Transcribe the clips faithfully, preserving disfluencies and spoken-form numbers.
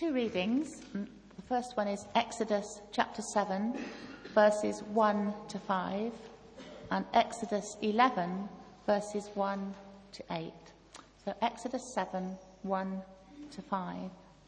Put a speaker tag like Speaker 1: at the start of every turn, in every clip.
Speaker 1: Two readings. The first one is Exodus chapter seven, verses one to five, and Exodus eleven, verses one to eight. So Exodus seven, one to five.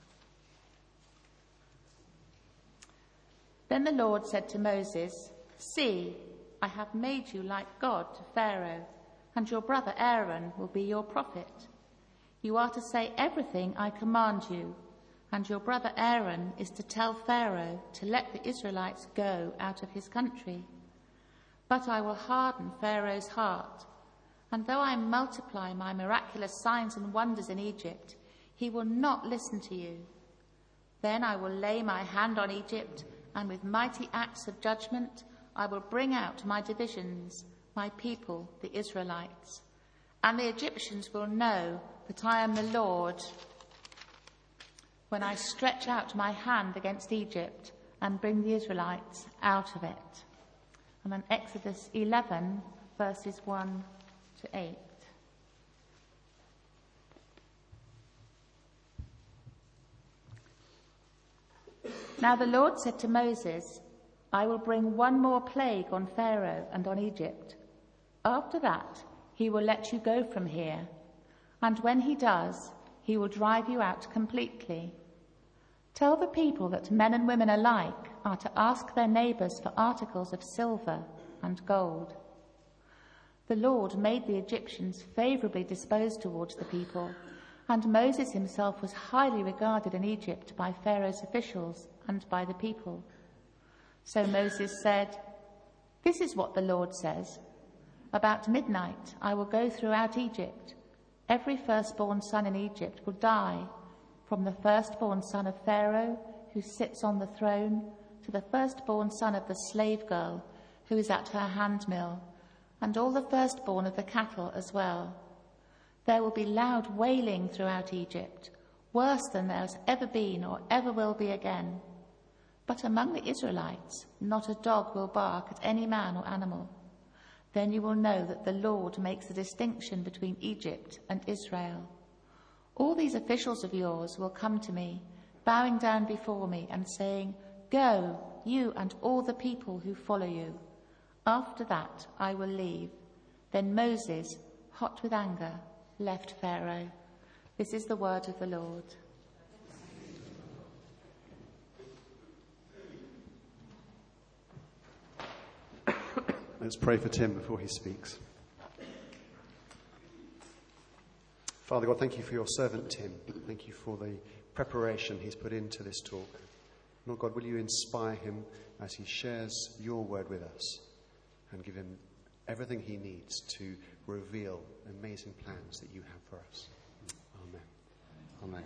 Speaker 1: Then the Lord said to Moses, "See, I have made you like God to Pharaoh, and your brother Aaron will be your prophet. You are to say everything I command you, and your brother Aaron is to tell Pharaoh to let the Israelites go out of his country. But I will harden Pharaoh's heart, and though I multiply my miraculous signs and wonders in Egypt, he will not listen to you. Then I will lay my hand on Egypt, and with mighty acts of judgment I will bring out my divisions, my people, the Israelites. And the Egyptians will know that I am the Lord when I stretch out my hand against Egypt and bring the Israelites out of it." And then Exodus eleven, verses one to eight. Now the Lord said to Moses, "I will bring one more plague on Pharaoh and on Egypt. After that, he will let you go from here. And when he does, he will drive you out completely. Tell the people that men and women alike are to ask their neighbours for articles of silver and gold." The Lord made the Egyptians favourably disposed towards the people, and Moses himself was highly regarded in Egypt by Pharaoh's officials and by the people. So Moses said, "This is what the Lord says. About midnight I will go throughout Egypt. Every firstborn son in Egypt will die, from the firstborn son of Pharaoh, who sits on the throne, to the firstborn son of the slave girl, who is at her handmill, and all the firstborn of the cattle as well. There will be loud wailing throughout Egypt, worse than there has ever been or ever will be again. But among the Israelites, not a dog will bark at any man or animal. Then you will know that the Lord makes a distinction between Egypt and Israel. All these officials of yours will come to me, bowing down before me and saying, 'Go, you and all the people who follow you.' After that I will leave." Then Moses, hot with anger, left Pharaoh. This is the word of the Lord.
Speaker 2: Let's pray for Tim before he speaks. Father God, thank you for your servant Tim. Thank you for the preparation he's put into this talk. Lord God, will you inspire him as he shares your word with us and give him everything he needs to reveal amazing plans that you have for us. Amen.
Speaker 3: Amen.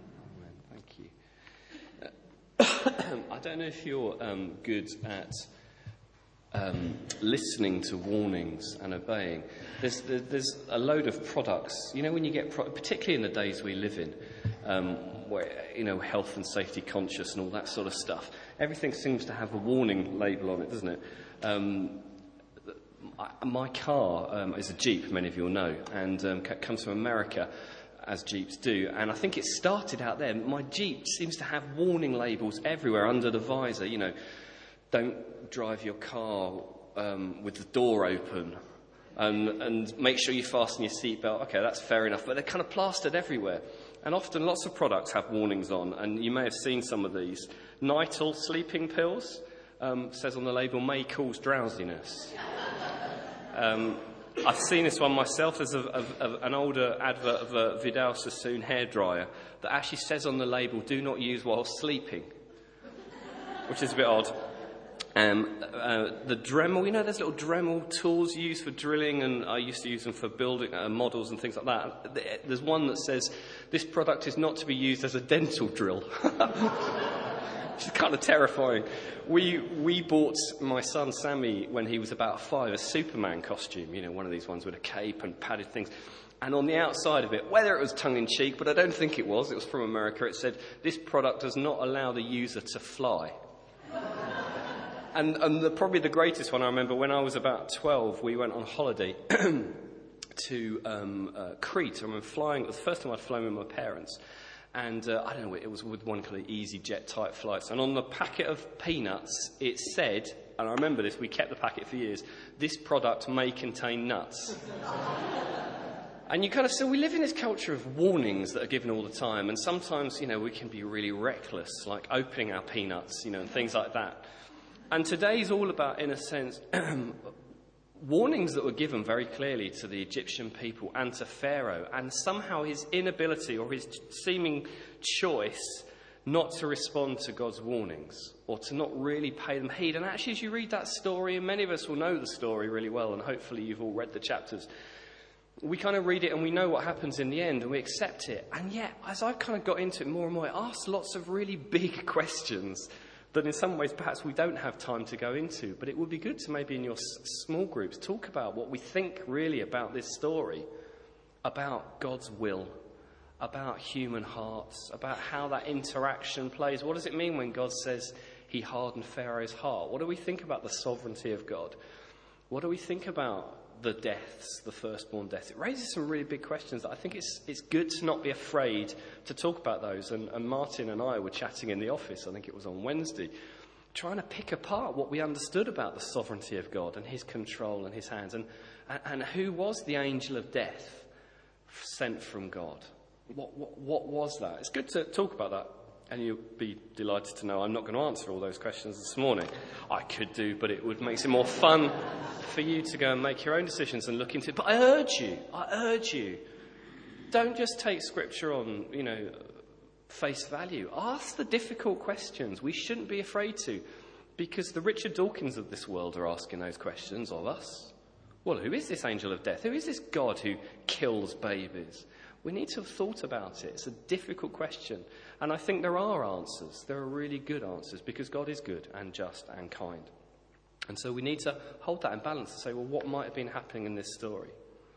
Speaker 3: Amen. Thank you. Uh, I don't know if you're um, good at um, listening to warnings and obeying. There's, there's a load of products, you know, when you get, pro- particularly in the days we live in, um, where, you know, health and safety conscious and all that sort of stuff. Everything seems to have a warning label on it, doesn't it? Um, my car um, is a Jeep, many of you will know, and um, c- comes from America, as Jeeps do. And I think it started out there. My Jeep seems to have warning labels everywhere under the visor. You know, don't drive your car um, with the door open, and, and make sure you fasten your seatbelt. Okay, that's fair enough. But they're kind of plastered everywhere. And often lots of products have warnings on, and you may have seen some of these. Nytal sleeping pills, um, says on the label, may cause drowsiness. Um, I've seen this one myself. There's a, a, a, an older advert of a Vidal Sassoon hairdryer that actually says on the label, do not use while sleeping, which is a bit odd. Um, uh, the Dremel, you know, there's little Dremel tools used for drilling, and I used to use them for building uh, models and things like that. There's one that says, this product is not to be used as a dental drill. Which is kind of terrifying. We we bought my son Sammy, when he was about five, a Superman costume, you know, one of these ones with a cape and padded things. And on the outside of it, whether it was tongue-in-cheek, but I don't think it was, it was from America, it said, this product does not allow the user to fly. and and the, probably the greatest one I remember, when I was about twelve, we went on holiday to um, uh, Crete. I remember flying, it was the first time I'd flown with my parents. And uh, I don't know, it was with one kind of EasyJet type flights. And on the packet of peanuts, it said, and I remember this, we kept the packet for years, this product may contain nuts. And you kind of, so we live in this culture of warnings that are given all the time. And sometimes, you know, we can be really reckless, like opening our peanuts, you know, and things like that. And today's all about, in a sense, warnings that were given very clearly to the Egyptian people and to Pharaoh, and somehow his inability or his seeming choice not to respond to God's warnings or to not really pay them heed. And actually, as you read that story, and many of us will know the story really well, and hopefully you've all read the chapters, we kind of read it and we know what happens in the end and we accept it. And yet, as I've kind of got into it more and more, it asks lots of really big questions that in some ways perhaps we don't have time to go into. But it would be good to maybe in your s- small groups talk about what we think really about this story, about God's will, about human hearts, about how that interaction plays. What does it mean when God says he hardened Pharaoh's heart? What do we think about the sovereignty of God? What do we think about the deaths, the firstborn deaths? It raises some really big questions that I think it's it's good to not be afraid to talk about those. And, and Martin and I were chatting in the office, I think it was on Wednesday, trying to pick apart what we understood about the sovereignty of God and his control and his hands. And, and, and who was the angel of death sent from God? What, what, what was that? It's good to talk about that. And you'll be delighted to know I'm not going to answer all those questions this morning. I could do, but it would make it more fun for you to go and make your own decisions and look into it. But I urge you, I urge you, don't just take Scripture on, you know, face value. Ask the difficult questions. We shouldn't be afraid to, because the Richard Dawkins of this world are asking those questions of us. Well, who is this angel of death? Who is this God who kills babies? We need to have thought about it. It's a difficult question. And I think there are answers. There are really good answers, because God is good and just and kind. And so we need to hold that in balance and say, well, what might have been happening in this story?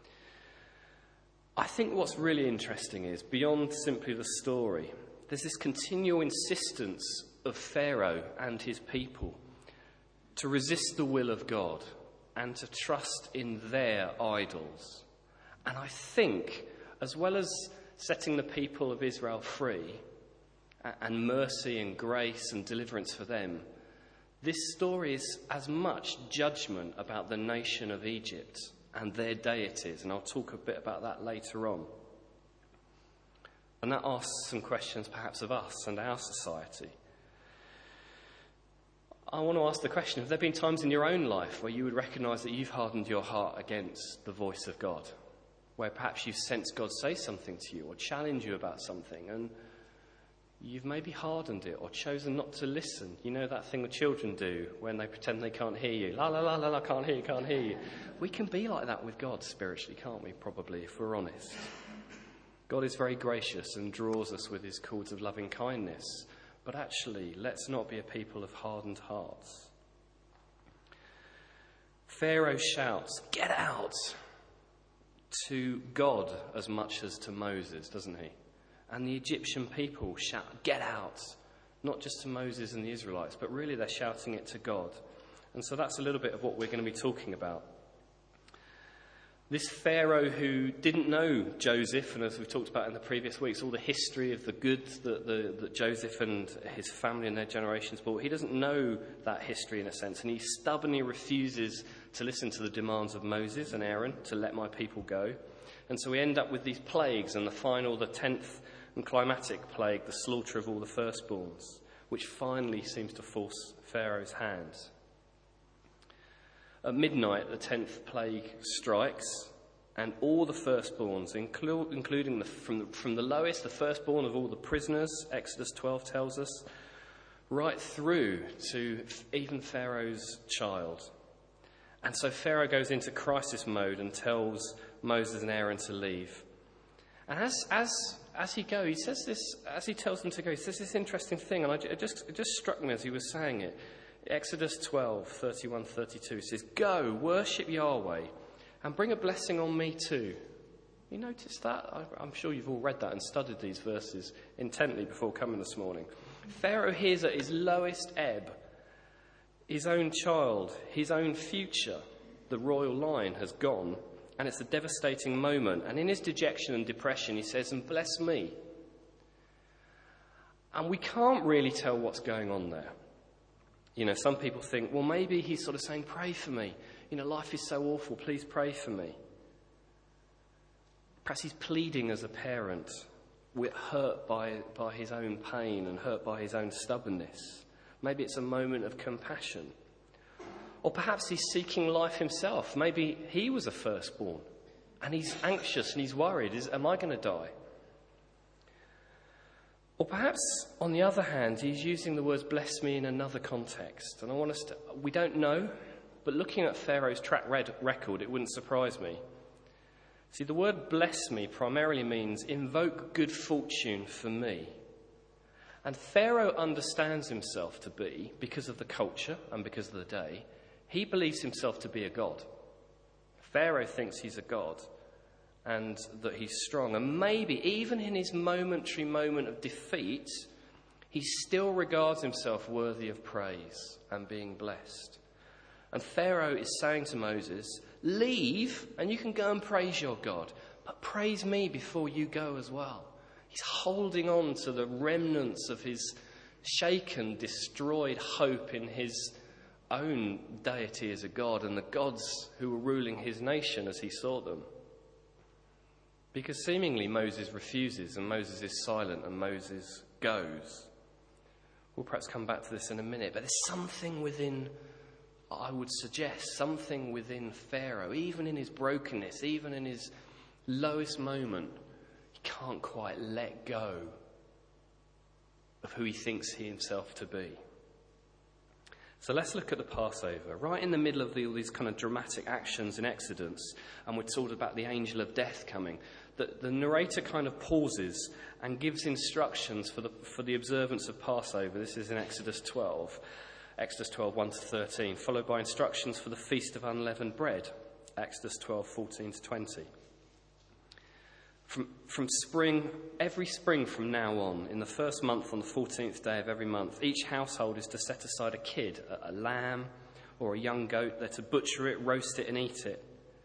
Speaker 3: I think what's really interesting is, beyond simply the story, there's this continual insistence of Pharaoh and his people to resist the will of God and to trust in their idols. And I think, as well as setting the people of Israel free and mercy and grace and deliverance for them, this story is as much judgment about the nation of Egypt and their deities, and I'll talk a bit about that later on. And that asks some questions perhaps of us and our society. I want to ask the question, have there been times in your own life where you would recognise that you've hardened your heart against the voice of God? Where perhaps you've sensed God say something to you or challenge you about something, and you've maybe hardened it or chosen not to listen. You know that thing the children do when they pretend they can't hear you. La, la, la, la, la, can't hear you, can't hear you. We can be like that with God spiritually, can't we, probably, if we're honest. God is very gracious and draws us with his cords of loving kindness. But actually, let's not be a people of hardened hearts. Pharaoh shouts, "Get out!" to God as much as to Moses, doesn't he? And the Egyptian people shout, "Get out!" Not just to Moses and the Israelites, but really they're shouting it to God. And so that's a little bit of what we're going to be talking about. This Pharaoh who didn't know Joseph, and as we've talked about in the previous weeks, all the history of the goods that, the, that Joseph and his family and their generations brought, he doesn't know that history in a sense, and he stubbornly refuses to listen to the demands of Moses and Aaron to let my people go. And so we end up with these plagues, and the final, the tenth and climatic plague, the slaughter of all the firstborns, which finally seems to force Pharaoh's hand. At midnight, the tenth plague strikes, and all the firstborns, inclu- including the, from, the, from the lowest, the firstborn of all the prisoners, Exodus twelve tells us, right through to even Pharaoh's child. And so Pharaoh goes into crisis mode and tells Moses and Aaron to leave. And as as as he goes, he says this, as he tells them to go, he says this interesting thing, and I, it, just, it just struck me as he was saying it. Exodus twelve, thirty-one, thirty-two says, "Go, worship Yahweh, and bring a blessing on me too." You notice that? I, I'm sure you've all read that and studied these verses intently before coming this morning. Pharaoh hears at his lowest ebb, his own child, his own future, the royal line has gone, and it's a devastating moment. And in his dejection and depression, he says, "And bless me." And we can't really tell what's going on there. You know, some people think, well, maybe he's sort of saying, pray for me. You know, life is so awful, please pray for me. Perhaps he's pleading as a parent, hurt by, by his own pain and hurt by his own stubbornness. Maybe it's a moment of compassion. Or perhaps he's seeking life himself. Maybe he was a firstborn and he's anxious and he's worried. Is, am I going to die? Or perhaps, on the other hand, he's using the words bless me in another context. And I want us to, we don't know, but looking at Pharaoh's track record, it wouldn't surprise me. See, the word bless me primarily means invoke good fortune for me. And Pharaoh understands himself to be, because of the culture and because of the day, he believes himself to be a god. Pharaoh thinks he's a god and that he's strong. And maybe even in his momentary moment of defeat, he still regards himself worthy of praise and being blessed. And Pharaoh is saying to Moses, leave and you can go and praise your God, but praise me before you go as well. He's holding on to the remnants of his shaken, destroyed hope in his own deity as a god and the gods who were ruling his nation as he saw them. Because seemingly Moses refuses and Moses is silent and Moses goes. We'll perhaps come back to this in a minute, but there's something within, I would suggest, something within Pharaoh, even in his brokenness, even in his lowest moment, he can't quite let go of who he thinks he himself to be. So let's look at the Passover. Right in the middle of the, all these kind of dramatic actions in Exodus, and we're told about the angel of death coming, the, the narrator kind of pauses and gives instructions for the, for the observance of Passover. This is in Exodus twelve. Exodus twelve, one to thirteen, followed by instructions for the Feast of Unleavened Bread, Exodus twelve, fourteen to twenty. From, from spring, every spring from now on, in the first month on the fourteenth day of every month, each household is to set aside a kid, a, a lamb or a young goat. They're to butcher it, roast it and eat it.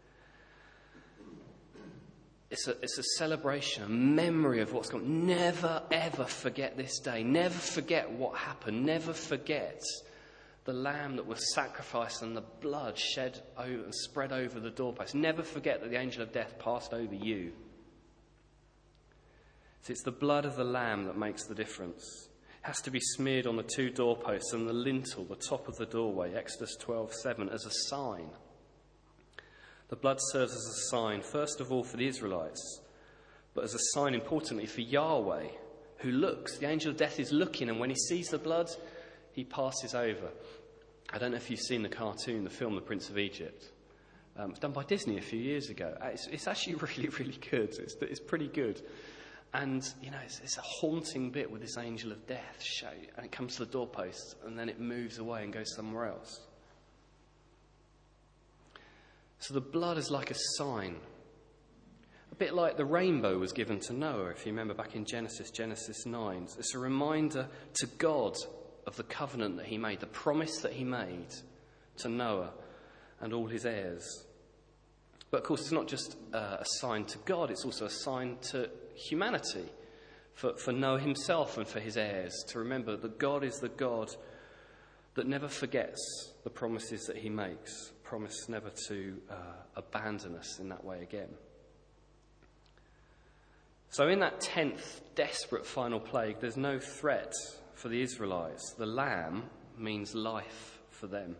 Speaker 3: It's a, it's a celebration, a memory of what's gone. Never, ever forget this day. Never forget what happened. Never forget the lamb that was sacrificed and the blood shed over and spread over the doorpost. Never forget that the angel of death passed over you. So it's the blood of the lamb that makes the difference. It has to be smeared on the two doorposts and the lintel, the top of the doorway, Exodus twelve, seven, as a sign. The blood serves as a sign, first of all, for the Israelites, but as a sign, importantly, for Yahweh, who looks. The angel of death is looking, and when he sees the blood, he passes over. I don't know if you've seen the cartoon, the film, The Prince of Egypt. Um, it was done by Disney a few years ago. It's, it's actually really, really good. It's, it's pretty good. And, you know, it's, it's a haunting bit with this angel of death show. And it comes to the doorpost, and then it moves away and goes somewhere else. So the blood is like a sign. A bit like the rainbow was given to Noah, if you remember back in Genesis, Genesis nine. It's a reminder to God of the covenant that he made, the promise that he made to Noah and all his heirs. But of course, it's not just uh, a sign to God, it's also a sign to humanity, for, for Noah himself and for his heirs, to remember that God is the God that never forgets the promises that he makes, promise never to uh, abandon us in that way again. So in that tenth desperate final plague, there's no threat for the Israelites. The lamb means life for them.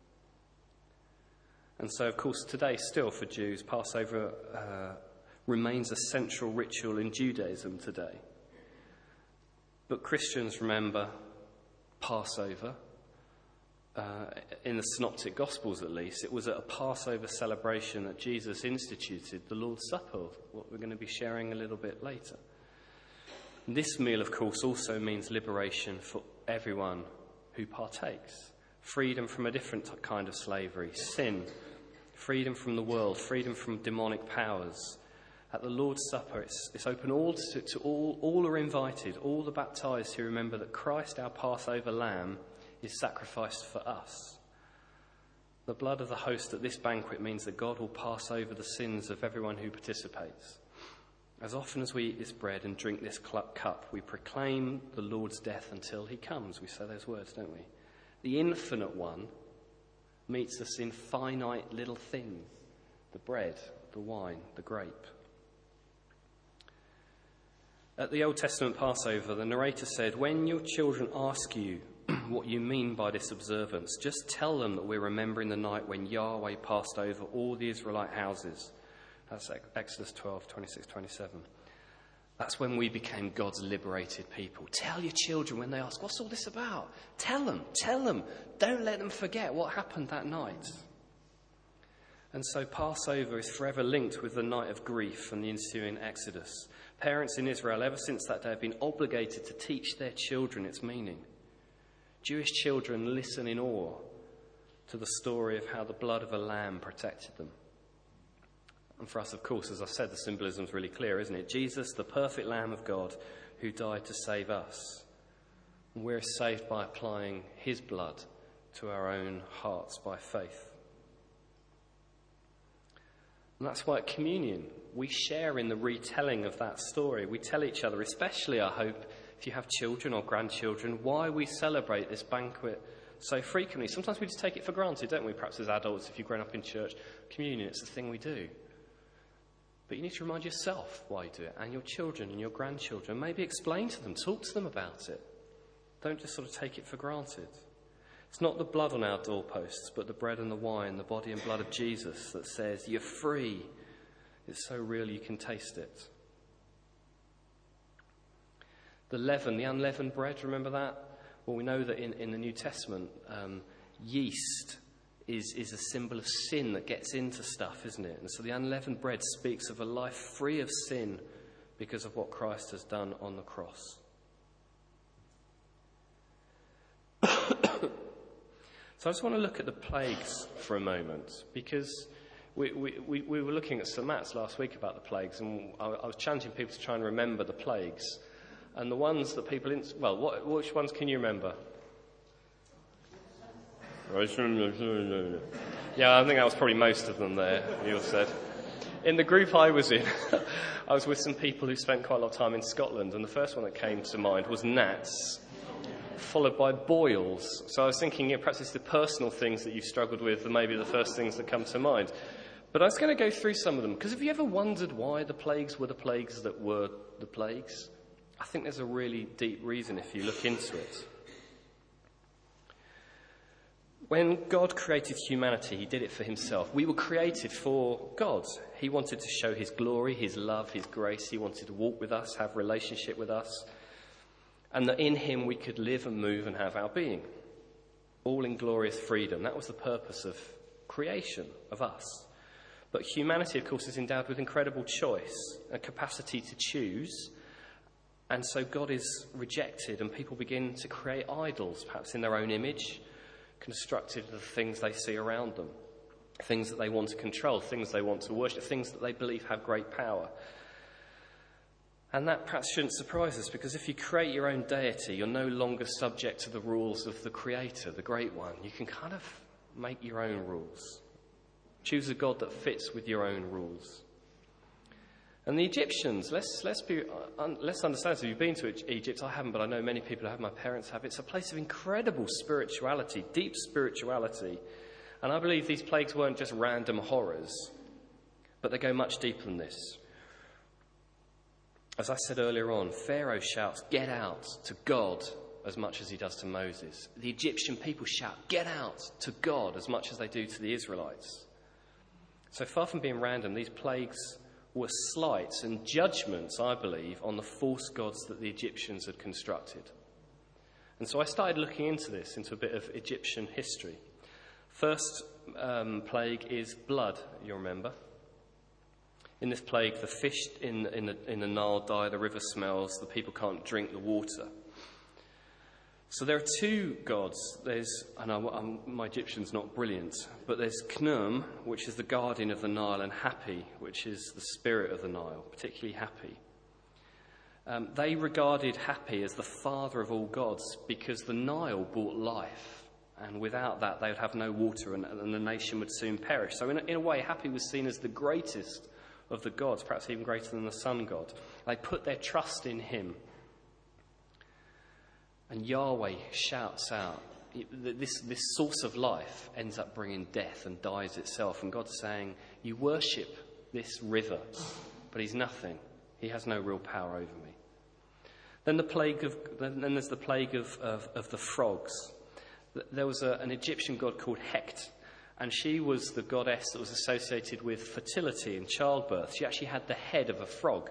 Speaker 3: And so, of course, today still for Jews, Passover uh, remains a central ritual in Judaism today. But Christians remember Passover, uh, in the Synoptic Gospels at least. It was at a Passover celebration that Jesus instituted the Lord's Supper, what we're going to be sharing a little bit later. This meal, of course, also means liberation for everyone who partakes. Freedom from a different kind of slavery, sin, freedom from the world, freedom from demonic powers. At the Lord's Supper, it's, it's open all to, to all. All are invited, all the baptized who remember that Christ, our Passover lamb, is sacrificed for us. The blood of the host at this banquet means that God will pass over the sins of everyone who participates. As often as we eat this bread and drink this cup, we proclaim the Lord's death until he comes. We say those words, don't we? The infinite one meets us in finite little things. The bread, the wine, the grape. At the Old Testament Passover, the narrator said, when your children ask you what you mean by this observance, just tell them that we're remembering the night when Yahweh passed over all the Israelite houses. That's Exodus twelve, twenty-six, twenty-seven. That's when we became God's liberated people. Tell your children when they ask, what's all this about? Tell them, tell them. Don't let them forget what happened that night. And so Passover is forever linked with the night of grief and the ensuing Exodus. Parents in Israel, ever since that day, have been obligated to teach their children its meaning. Jewish children listen in awe to the story of how the blood of a lamb protected them. And for us, of course, as I said, the symbolism is really clear, isn't it? Jesus, the perfect Lamb of God, who died to save us. And we're saved by applying his blood to our own hearts by faith. And that's why at communion, we share in the retelling of that story. We tell each other, especially, I hope, if you have children or grandchildren, why we celebrate this banquet so frequently. Sometimes we just take it for granted, don't we? Perhaps as adults, if you've grown up in church, communion, it's the thing we do. But you need to remind yourself why you do it, and your children and your grandchildren. Maybe explain to them, talk to them about it. Don't just sort of take it for granted. It's not the blood on our doorposts, but the bread and the wine, the body and blood of Jesus that says, you're free. It's so real you can taste it. The leaven, the unleavened bread, remember that? Well, we know that in, in the New Testament, um, yeast is, is a symbol of sin that gets into stuff, isn't it? And so the unleavened bread speaks of a life free of sin because of what Christ has done on the cross. So I just want to look at the plagues for a moment, because we, we, we, we were looking at Saint Matt's last week about the plagues, and I, I was challenging people to try and remember the plagues. And the ones that people... In, well, what, which ones can you remember? Yeah, I think that was probably most of them there, you said. In the group I was in, I was with some people who spent quite a lot of time in Scotland, and the first one that came to mind was gnats, followed by boils. So I was thinking, yeah, perhaps it's the personal things that you've struggled with, and maybe the first things that come to mind. But I was going to go through some of them, because have you ever wondered why the plagues were the plagues that were the plagues? I think there's a really deep reason if you look into it. When God created humanity, he did it for himself. We were created for God. He wanted to show his glory, his love, his grace. He wanted to walk with us, have relationship with us, and that in him we could live and move and have our being, all in glorious freedom. That was the purpose of creation, of us. But humanity, of course, is endowed with incredible choice, a capacity to choose. And so God is rejected, and people begin to create idols, perhaps in their own image, constructed of the things they see around them, things that they want to control, things they want to worship, things that they believe have great power. And that perhaps shouldn't surprise us, because if you create your own deity, you're no longer subject to the rules of the Creator, the Great One. You can kind of make your own rules. Choose a God that fits with your own rules. And the Egyptians, let's let's be uh, let's understand. So you've been to Egypt, I haven't, but I know many people have. My parents have. It's a place of incredible spirituality, deep spirituality. And I believe these plagues weren't just random horrors, but they go much deeper than this. As I said earlier on, Pharaoh shouts, "Get out," to God as much as he does to Moses. The Egyptian people shout, "Get out," to God as much as they do to the Israelites. So far from being random, these plagues were slights and judgments, I believe, on the false gods that the Egyptians had constructed. And so I started looking into this, into a bit of Egyptian history. First um, plague is blood, you remember. In this plague, the fish in, in, the, in the Nile die, the river smells, the people can't drink the water. So there are two gods. There's, I know I'm, my Egyptian's not brilliant, but there's Khnum, which is the guardian of the Nile, and Hapi, which is the spirit of the Nile, particularly Hapi. Um, they regarded Hapi as the father of all gods because the Nile brought life, and without that they would have no water, and, and the nation would soon perish. So in a, in a way, Hapi was seen as the greatest of the gods, perhaps even greater than the sun god. They put their trust in him. And Yahweh shouts out, this, this source of life ends up bringing death and dies itself. And God's saying, you worship this river, but he's nothing. He has no real power over me. Then the plague of, then there's the plague of, of, of the frogs. There was a, an Egyptian god called Heqet, and she was the goddess that was associated with fertility and childbirth. She actually had the head of a frog.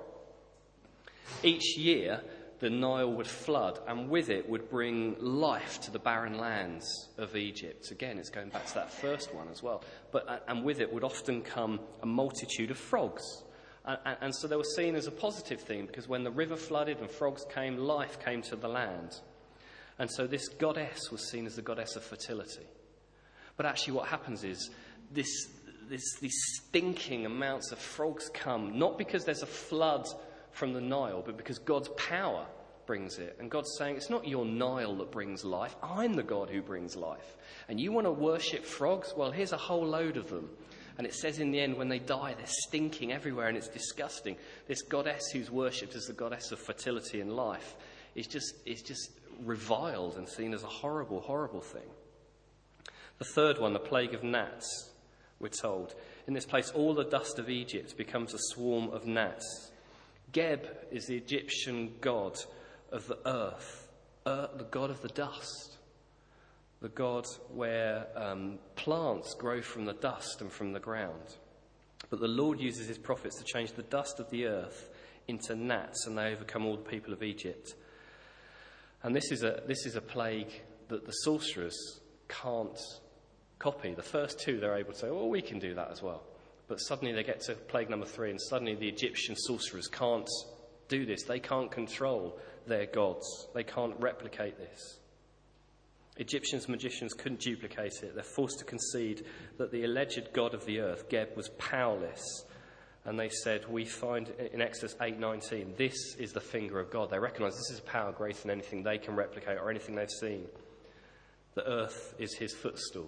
Speaker 3: Each year, the Nile would flood, and with it would bring life to the barren lands of Egypt. Again, it's going back to that first one as well. But and with it would often come a multitude of frogs. And, and, and so they were seen as a positive thing, because when the river flooded and frogs came, life came to the land. And so this goddess was seen as the goddess of fertility. But actually what happens is this, this, these stinking amounts of frogs come, not because there's a flood from the Nile, but because God's power brings it. And God's saying, it's not your Nile that brings life. I'm the God who brings life. And you want to worship frogs? Well, here's a whole load of them. And it says in the end, when they die, they're stinking everywhere and it's disgusting. This goddess who's worshipped as the goddess of fertility and life is just, is just reviled and seen as a horrible, horrible thing. The third one, the plague of gnats, we're told. In this place, all the dust of Egypt becomes a swarm of gnats. Geb is the Egyptian god of the earth, uh, the god of the dust, the god where um, plants grow from the dust and from the ground. But the Lord uses his prophets to change the dust of the earth into gnats, and they overcome all the people of Egypt. And this is a this is a plague that the sorcerers can't copy. The first two, they're able to say, well, we can do that as well. But suddenly they get to plague number three, and suddenly the Egyptian sorcerers can't do this. They can't control their gods. They can't replicate this. Egyptians' magicians couldn't duplicate it. They're forced to concede that the alleged god of the earth, Geb, was powerless. And they said, we find in Exodus eight nineteen, this is the finger of God. They recognise this is a power greater than anything they can replicate or anything they've seen. The earth is his footstool.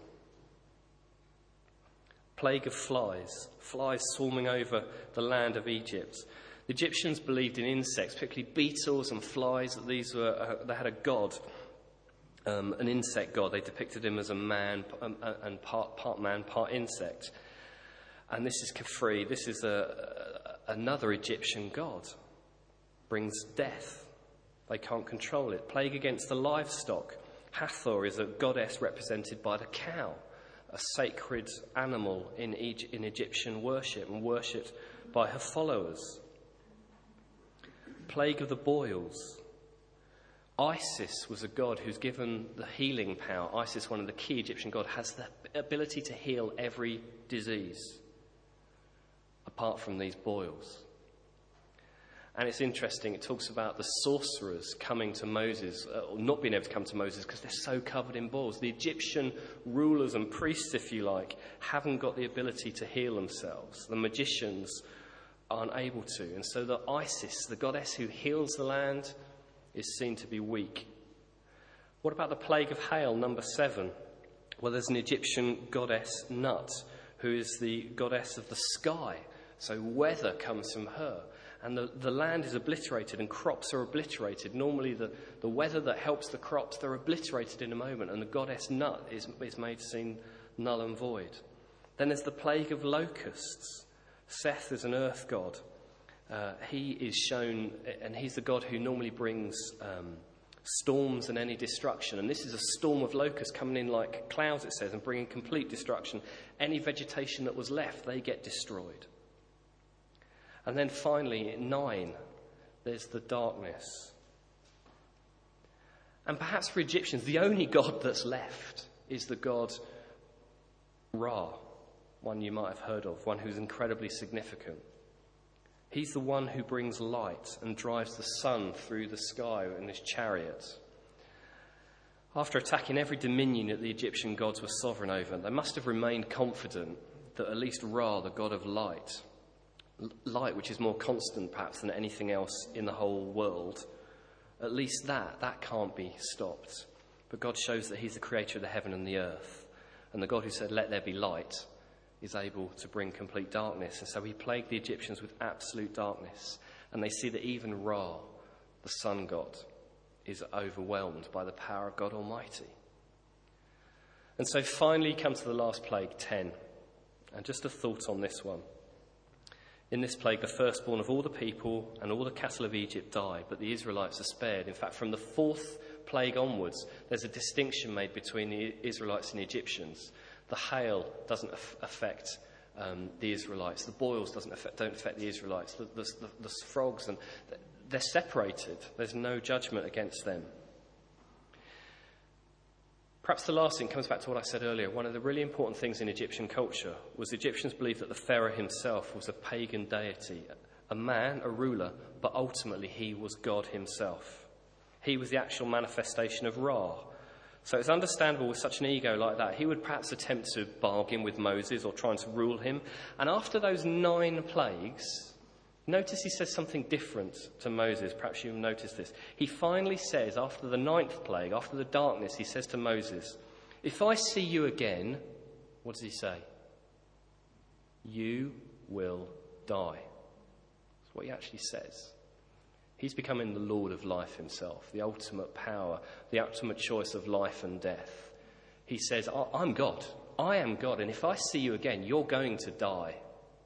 Speaker 3: Plague of flies, flies swarming over the land of Egypt. The Egyptians believed in insects, particularly beetles and flies, that these were, uh, they had a god, um, an insect god. They depicted him as a man um, uh, and part, part man, part insect. And this is Khafre, this is a, a, another Egyptian god, brings death. They can't control it. Plague against the livestock. Hathor is a goddess represented by the cow, a sacred animal in, Egy- in Egyptian worship and worshipped by her followers. Plague of the boils. Isis was a god who's given the healing power. Isis, one of the key Egyptian gods, has the ability to heal every disease, apart from these boils. And it's interesting, it talks about the sorcerers coming to Moses, uh, or not being able to come to Moses because they're so covered in boils. The Egyptian rulers and priests, if you like, haven't got the ability to heal themselves. The magicians aren't able to. And so the Isis, the goddess who heals the land, is seen to be weak. What about the plague of hail, number seven? Well, there's an Egyptian goddess, Nut, who is the goddess of the sky. So weather comes from her. And the, the land is obliterated and crops are obliterated. Normally the, the weather that helps the crops, they're obliterated in a moment. And the goddess Nut is, is made to seem null and void. Then there's the plague of locusts. Seth is an earth god. Uh, he is shown, and he's the god who normally brings um, storms and any destruction. And this is a storm of locusts coming in like clouds, it says, and bringing complete destruction. Any vegetation that was left, they get destroyed. And then finally, at nine, there's the darkness. And perhaps for Egyptians, the only god that's left is the god Ra, one you might have heard of, one who's incredibly significant. He's the one who brings light and drives the sun through the sky in his chariot. After attacking every dominion that the Egyptian gods were sovereign over, they must have remained confident that at least Ra, the god of light, light which is more constant perhaps than anything else in the whole world, at least that, that can't be stopped. But God shows that he's the creator of the heaven and the earth. And the God who said, let there be light, is able to bring complete darkness. And so he plagued the Egyptians with absolute darkness. And they see that even Ra, the sun god, is overwhelmed by the power of God Almighty. And so finally you come to the last plague, ten. And just a thought on this one. In this plague, the firstborn of all the people and all the cattle of Egypt die, but the Israelites are spared. In fact, from the fourth plague onwards, there's a distinction made between the Israelites and the Egyptians. The hail doesn't af- affect um, the Israelites. The boils doesn't affect, don't affect the Israelites. The, the, the, the frogs, and they're separated. There's no judgment against them. Perhaps the last thing comes back to what I said earlier. One of the really important things in Egyptian culture was the Egyptians believed that the Pharaoh himself was a pagan deity, a man, a ruler, but ultimately he was God himself. He was the actual manifestation of Ra. So it's understandable with such an ego like that, he would perhaps attempt to bargain with Moses or try to rule him. And after those nine plagues, notice he says something different to Moses. Perhaps you'll notice this. He finally says, after the ninth plague, after the darkness, he says to Moses, if I see you again, what does he say? You will die. That's what he actually says. He's becoming the Lord of life himself, the ultimate power, the ultimate choice of life and death. He says, I'm God. I am God, and if I see you again, you're going to die.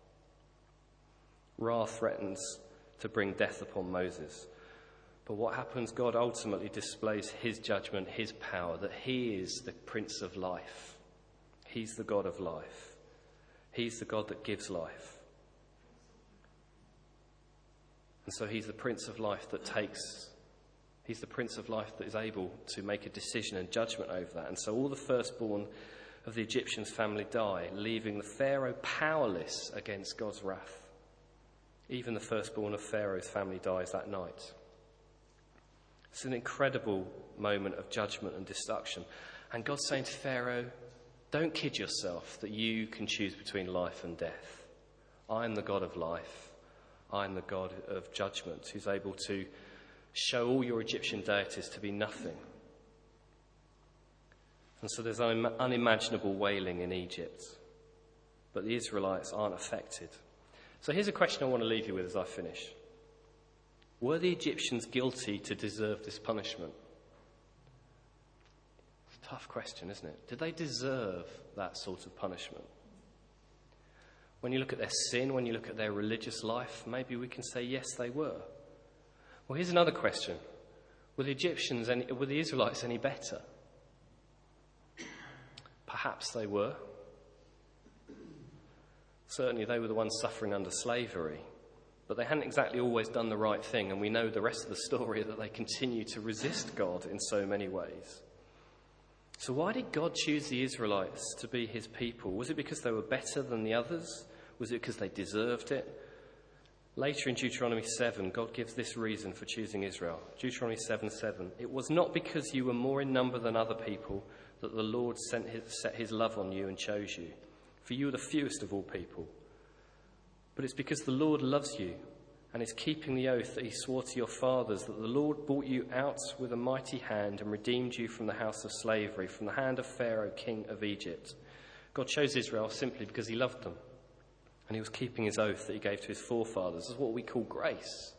Speaker 3: Ra threatens to bring death upon Moses. But what happens? God ultimately displays his judgment, his power, that he is the Prince of Life. He's the God of life. He's the God that gives life. And so he's the Prince of Life that takes, he's the Prince of Life that is able to make a decision and judgment over that. And so all the firstborn of the Egyptians' family die, leaving the Pharaoh powerless against God's wrath. Even the firstborn of Pharaoh's family dies that night. It's an incredible moment of judgment and destruction. And God's saying to Pharaoh, don't kid yourself that you can choose between life and death. I am the God of life. I am the God of judgment, who's able to show all your Egyptian deities to be nothing. And so there's un- unimaginable wailing in Egypt. But the Israelites aren't affected. So here's a question I want to leave you with as I finish. Were the Egyptians guilty to deserve this punishment? It's a tough question, isn't it? Did they deserve that sort of punishment? When you look at their sin, when you look at their religious life, maybe we can say, yes, they were. Well, here's another question. Were the Egyptians, any, were the Israelites any better? Perhaps they were. Certainly they were the ones suffering under slavery, but they hadn't exactly always done the right thing, and we know the rest of the story that they continue to resist God in so many ways. So why did God choose the Israelites to be his people? Was it because they were better than the others? Was it because they deserved it? Later in Deuteronomy seven, God gives this reason for choosing Israel. Deuteronomy seven seven. It was not because you were more in number than other people that the Lord sent his, set his love on you and chose you. For you are the fewest of all people. But it's because the Lord loves you and is keeping the oath that he swore to your fathers, that the Lord brought you out with a mighty hand and redeemed you from the house of slavery, from the hand of Pharaoh, king of Egypt. God chose Israel simply because he loved them. And he was keeping his oath that he gave to his forefathers. This is what we call grace.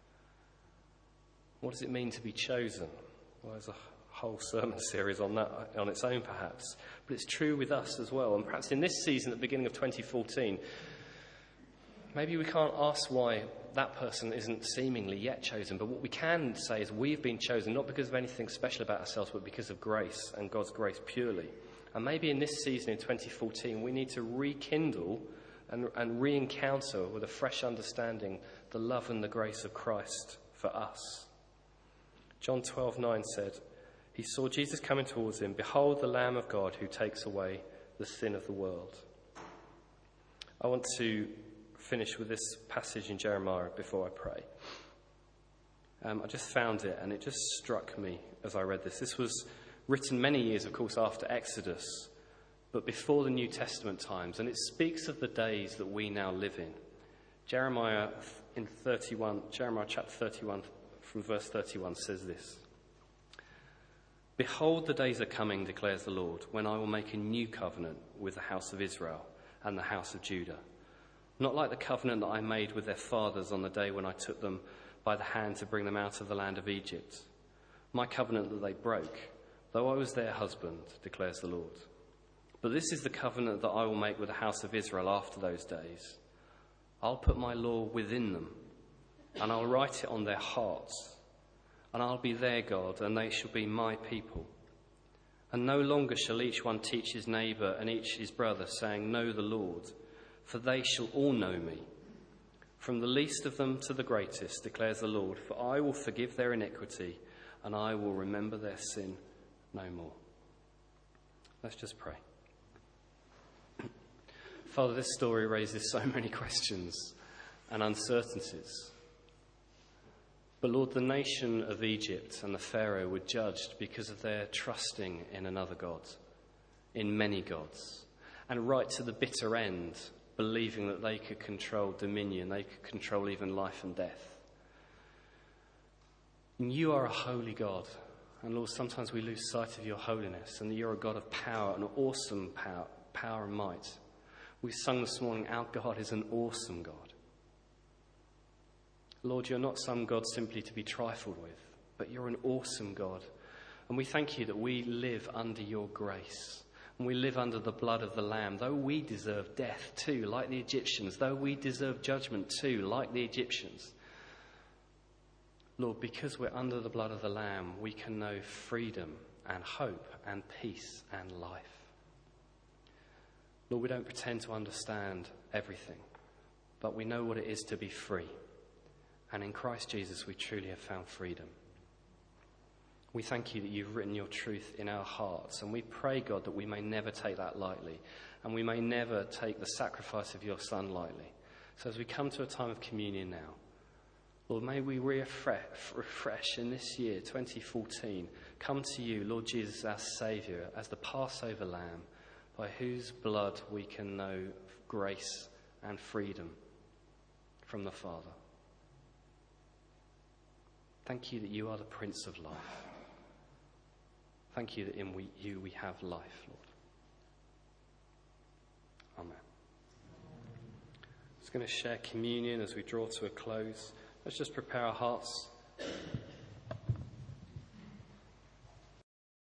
Speaker 3: What does it mean to be chosen? Well, there's a whole sermon series on that on its own, perhaps. But it's true with us as well. And perhaps in this season, at the beginning of twenty fourteen, maybe we can't ask why that person isn't seemingly yet chosen. But what we can say is we've been chosen, not because of anything special about ourselves, but because of grace and God's grace purely. And maybe in this season in twenty fourteen, we need to rekindle and, and re-encounter with a fresh understanding the love and the grace of Christ for us. John twelve nine said, he saw Jesus coming towards him. Behold, the Lamb of God who takes away the sin of the world. I want to finish with this passage in Jeremiah before I pray. Um, I just found it and it just struck me as I read this. This was written many years, of course, after Exodus, but before the New Testament times, and it speaks of the days that we now live in. Jeremiah in thirty-one, Jeremiah chapter thirty-one, from verse thirty-one says this. Behold, the days are coming, declares the Lord, when I will make a new covenant with the house of Israel and the house of Judah. Not like the covenant that I made with their fathers on the day when I took them by the hand to bring them out of the land of Egypt. My covenant that they broke, though I was their husband, declares the Lord. But this is the covenant that I will make with the house of Israel after those days. I'll put my law within them, and I'll write it on their hearts. And I'll be their God, and they shall be my people. And no longer shall each one teach his neighbour and each his brother, saying, Know the Lord, for they shall all know me. From the least of them to the greatest, declares the Lord, for I will forgive their iniquity, and I will remember their sin no more. Let's just pray. Father, this story raises so many questions and uncertainties. But Lord, the nation of Egypt and the Pharaoh were judged because of their trusting in another God, in many gods, and right to the bitter end, believing that they could control dominion, they could control even life and death. And you are a holy God, and Lord, sometimes we lose sight of your holiness, and that you're a God of power, an awesome power, power and might. We sung this morning, our God is an awesome God. Lord, you're not some God simply to be trifled with, but you're an awesome God. And we thank you that we live under your grace. And we live under the blood of the Lamb. Though we deserve death too, like the Egyptians. Though we deserve judgment too, like the Egyptians. Lord, because we're under the blood of the Lamb, we can know freedom and hope and peace and life. Lord, we don't pretend to understand everything, but we know what it is to be free. And in Christ Jesus, we truly have found freedom. We thank you that you've written your truth in our hearts. And we pray, God, that we may never take that lightly. And we may never take the sacrifice of your Son lightly. So as we come to a time of communion now, Lord, may we refresh, refresh in this year, twenty fourteen, come to you, Lord Jesus, our Saviour, as the Passover Lamb, by whose blood we can know grace and freedom from the Father. Thank you that you are the Prince of Life. Thank you that in we, you we have life, Lord. Amen. I'm just going to share communion as we draw to a close. Let's just prepare our hearts